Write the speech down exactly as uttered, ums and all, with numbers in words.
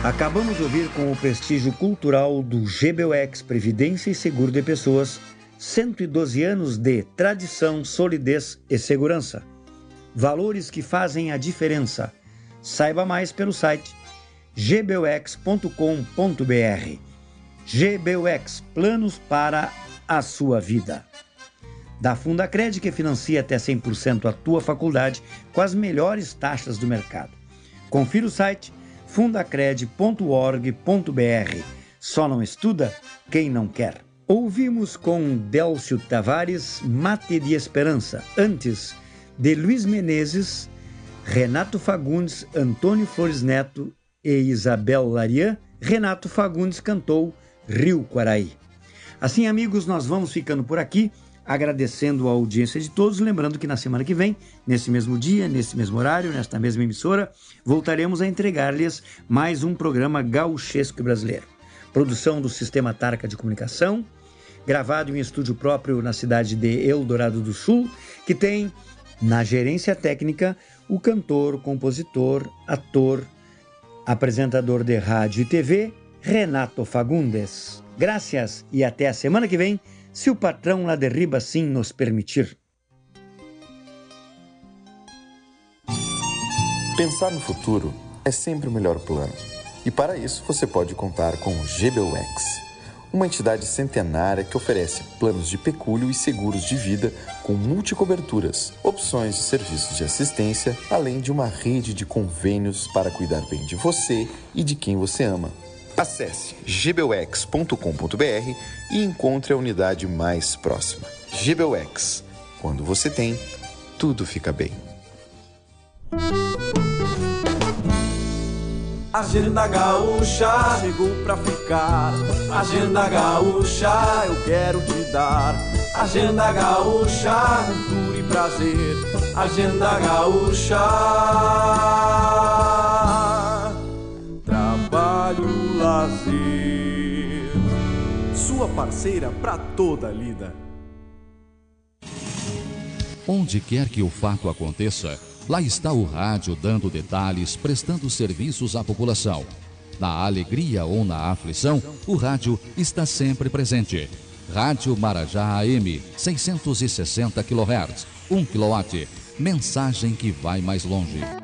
Acabamos de ouvir com o prestígio cultural do G B U X Previdência e Seguro de Pessoas, cento e doze anos de tradição, solidez e segurança. Valores que fazem a diferença. Saiba mais pelo site g b u x ponto com ponto b r. G B U X, planos para a sua vida. Da Fundacred, que financia até cem por cento a tua faculdade com as melhores taxas do mercado. Confira o site fundacred ponto org ponto b r. Só não estuda quem não quer. Ouvimos com Délcio Tavares, Mate de Esperança. Antes, de Luiz Menezes, Renato Fagundes, Antônio Flores Neto e Isabel Larian, Renato Fagundes cantou Rio Quaraí. Assim, amigos, nós vamos ficando por aqui, agradecendo a audiência de todos, lembrando que na semana que vem, nesse mesmo dia, nesse mesmo horário, nesta mesma emissora, voltaremos a entregar-lhes mais um programa gauchesco brasileiro. Produção do Sistema Tarca de Comunicação, gravado em estúdio próprio na cidade de Eldorado do Sul, que tem na gerência técnica o cantor, compositor, ator, apresentador de rádio e T V, Renato Fagundes. Graças e até a semana que vem, se o patrão lá de riba assim nos permitir. Pensar no futuro é sempre o melhor plano. E para isso você pode contar com o G B U X, uma entidade centenária que oferece planos de pecúlio e seguros de vida com multicoberturas, opções de serviços de assistência, além de uma rede de convênios para cuidar bem de você e de quem você ama. Acesse g b u x ponto com ponto b r e encontre a unidade mais próxima. G B U X. Quando você tem, tudo fica bem. Agenda Gaúcha chegou pra ficar. Agenda Gaúcha eu quero te dar. Agenda Gaúcha, cultura e prazer. Agenda Gaúcha, trabalho, lazer. Sua parceira pra toda a lida. Onde quer que o fato aconteça, lá está o rádio dando detalhes, prestando serviços à população. Na alegria ou na aflição, o rádio está sempre presente. Rádio Marajá A M, seiscentos e sessenta quilohertz, um quilowatt. Mensagem que vai mais longe.